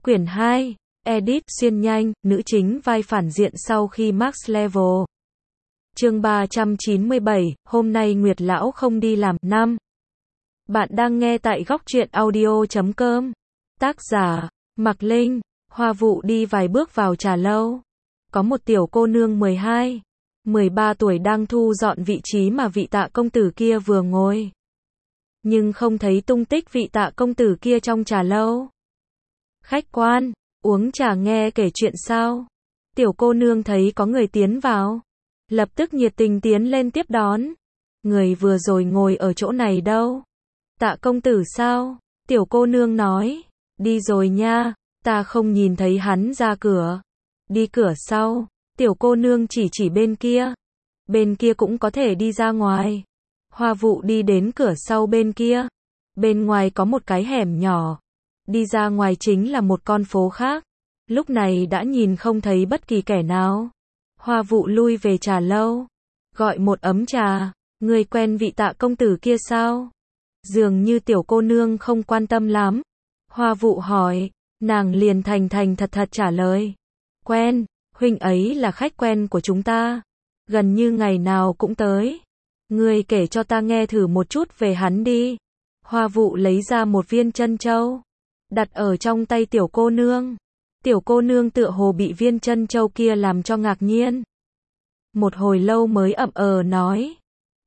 Quyển 2, edit xuyên nhanh, nữ chính vai phản diện sau khi max level. Chương 397, hôm nay Nguyệt Lão không đi làm. 5. Bạn đang nghe tại góc truyện audio.com. Tác giả, Mạc Linh. Hoa Vụ đi vài bước vào trà lâu. Có một tiểu cô nương 12, 13 tuổi đang thu dọn vị trí mà vị Tạ công tử kia vừa ngồi. Nhưng không thấy tung tích vị Tạ công tử kia trong trà lâu. Khách quan, uống trà nghe kể chuyện sao? Tiểu cô nương thấy có người tiến vào, lập tức nhiệt tình tiến lên tiếp đón. Người vừa rồi ngồi ở chỗ này đâu? Tạ công tử sao? Tiểu cô nương nói, đi rồi nha, ta không nhìn thấy hắn ra cửa. Đi cửa sau, tiểu cô nương chỉ bên kia cũng có thể đi ra ngoài. Hoa Vụ đi đến cửa sau bên kia, bên ngoài có một cái hẻm nhỏ, đi ra ngoài chính là một con phố khác. Lúc này đã nhìn không thấy bất kỳ kẻ nào. Hoa Vụ lui về trà lâu, gọi một ấm trà. Người quen vị Tạ công tử kia sao? Dường như tiểu cô nương không quan tâm lắm. Hoa Vụ hỏi, nàng liền thành thật trả lời. Quen, huynh ấy là khách quen của chúng ta, gần như ngày nào cũng tới. Ngươi kể cho ta nghe thử một chút về hắn đi. Hoa Vụ lấy ra một viên trân châu, đặt ở trong tay tiểu cô nương. Tiểu cô nương tựa hồ bị viên trân châu kia làm cho ngạc nhiên. Một hồi lâu mới ậm nói,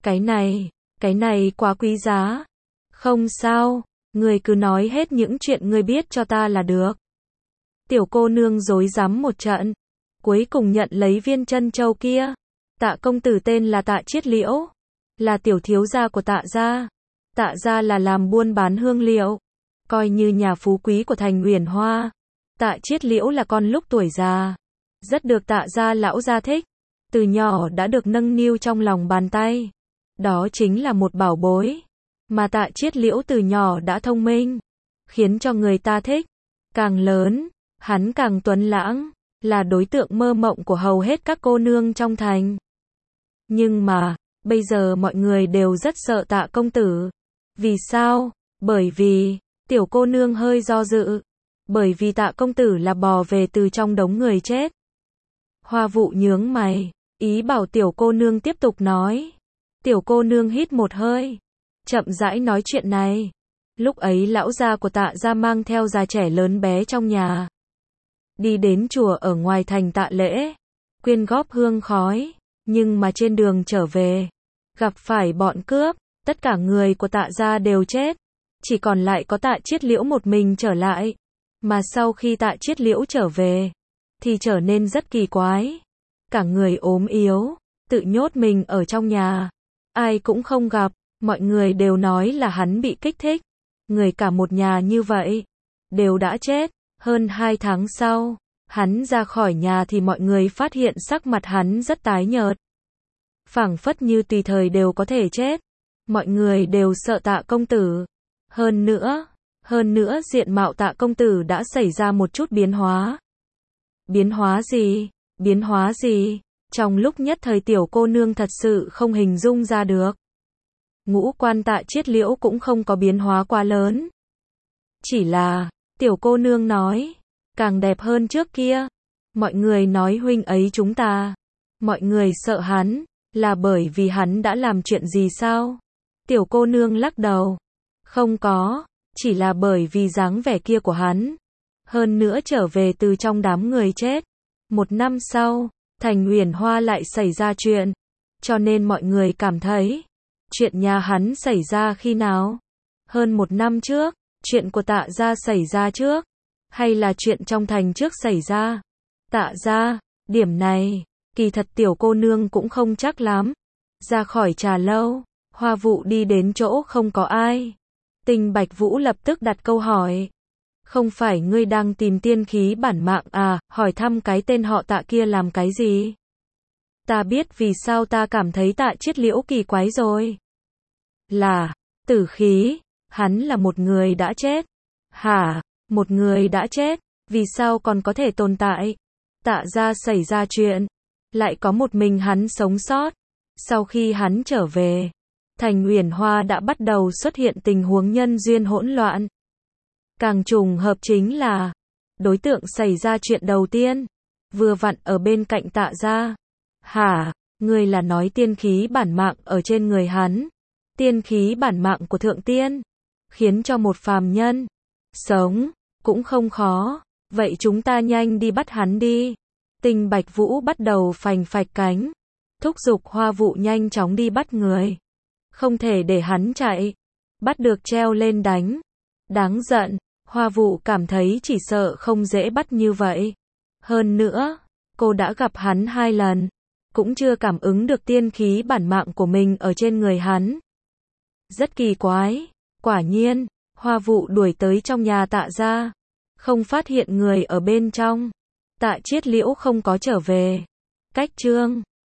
cái này quá quý giá. Không sao, người cứ nói hết những chuyện người biết cho ta là được. Tiểu cô nương rối rắm một trận, cuối cùng nhận lấy viên trân châu kia. Tạ công tử tên là Tạ Chiết Liễu, là tiểu thiếu gia của Tạ gia. Tạ gia là làm buôn bán hương liệu, coi như nhà phú quý của thành Uyển Hoa. Tạ Chiết Liễu là con lúc tuổi già, rất được Tạ gia lão gia thích, từ nhỏ đã được nâng niu trong lòng bàn tay. Đó chính là một bảo bối, mà Tạ Chiết Liễu từ nhỏ đã thông minh, khiến cho người ta thích. Càng lớn, hắn càng tuấn lãng, là đối tượng mơ mộng của hầu hết các cô nương trong thành. Nhưng mà, bây giờ mọi người đều rất sợ Tạ công tử. Vì sao? Bởi vì, tiểu cô nương hơi do dự. Bởi vì Tạ công tử là bò về từ trong đống người chết. Hoa Vụ nhướng mày, ý bảo tiểu cô nương tiếp tục nói. Tiểu cô nương hít một hơi, chậm rãi nói chuyện này. Lúc ấy lão gia của Tạ gia mang theo già trẻ lớn bé trong nhà, đi đến chùa ở ngoài thành tạ lễ, quyên góp hương khói. Nhưng mà trên đường trở về, gặp phải bọn cướp, tất cả người của Tạ gia đều chết. Chỉ còn lại có Tạ Chiết Liễu một mình trở lại. Mà sau khi Tạ Chiết Liễu trở về, thì trở nên rất kỳ quái. Cả người ốm yếu, tự nhốt mình ở trong nhà. Ai cũng không gặp, mọi người đều nói là hắn bị kích thích. Người cả một nhà như vậy, đều đã chết. Hơn 2 tháng sau, hắn ra khỏi nhà thì mọi người phát hiện sắc mặt hắn rất tái nhợt, phảng phất như tùy thời đều có thể chết. Mọi người đều sợ Tạ công tử. Hơn nữa diện mạo Tạ công tử đã xảy ra một chút biến hóa. Biến hóa gì? Biến hóa gì? Trong lúc nhất thời tiểu cô nương thật sự không hình dung ra được. Ngũ quan Tạ Chiết Liễu cũng không có biến hóa quá lớn. Chỉ là, tiểu cô nương nói, càng đẹp hơn trước kia. Mọi người nói huynh ấy chúng ta, mọi người sợ hắn, là bởi vì hắn đã làm chuyện gì sao? Tiểu cô nương lắc đầu. Không có, chỉ là bởi vì dáng vẻ kia của hắn. Hơn nữa trở về từ trong đám người chết. 1 năm sau, thành Uyển Hoa lại xảy ra chuyện. Cho nên mọi người cảm thấy, chuyện nhà hắn xảy ra khi nào? Hơn 1 năm trước, chuyện của Tạ gia xảy ra trước, hay là chuyện trong thành trước xảy ra? Tạ gia, điểm này, kỳ thật tiểu cô nương cũng không chắc lắm. Ra khỏi trà lâu, Hoa Vụ đi đến chỗ không có ai. Tinh Bạch Vũ lập tức đặt câu hỏi. Không phải ngươi đang tìm tiên khí bản mạng à, hỏi thăm cái tên họ Tạ kia làm cái gì? Ta biết vì sao ta cảm thấy Tạ Chiết Liễu kỳ quái rồi. Là, tử khí, hắn là một người đã chết. Hả, một người đã chết, vì sao còn có thể tồn tại? Tạ gia xảy ra chuyện, lại có một mình hắn sống sót. Sau khi hắn trở về, thành Uyển Hoa đã bắt đầu xuất hiện tình huống nhân duyên hỗn loạn. Càng trùng hợp chính là, Đối tượng xảy ra chuyện đầu tiên, vừa vặn ở bên cạnh Tạ Gia. Hả, ngươi là nói tiên khí bản mạng ở trên người hắn? Tiên khí bản mạng của thượng tiên, khiến cho một phàm nhân sống cũng không khó. Vậy chúng ta nhanh đi bắt hắn đi. Tinh Bạch Vũ bắt đầu phành phạch cánh, thúc giục Hoa Vụ nhanh chóng đi bắt người. Không thể để hắn chạy, bắt được treo lên đánh. Đáng giận, Hoa Vụ cảm thấy chỉ sợ không dễ bắt như vậy. Hơn nữa, cô đã gặp hắn 2 lần, cũng chưa cảm ứng được tiên khí bản mạng của mình ở trên người hắn. Rất kỳ quái, quả nhiên, Hoa Vụ đuổi tới trong nhà Tạ Gia, không phát hiện người ở bên trong. Tạ Chiết Liễu không có trở về. Cách chương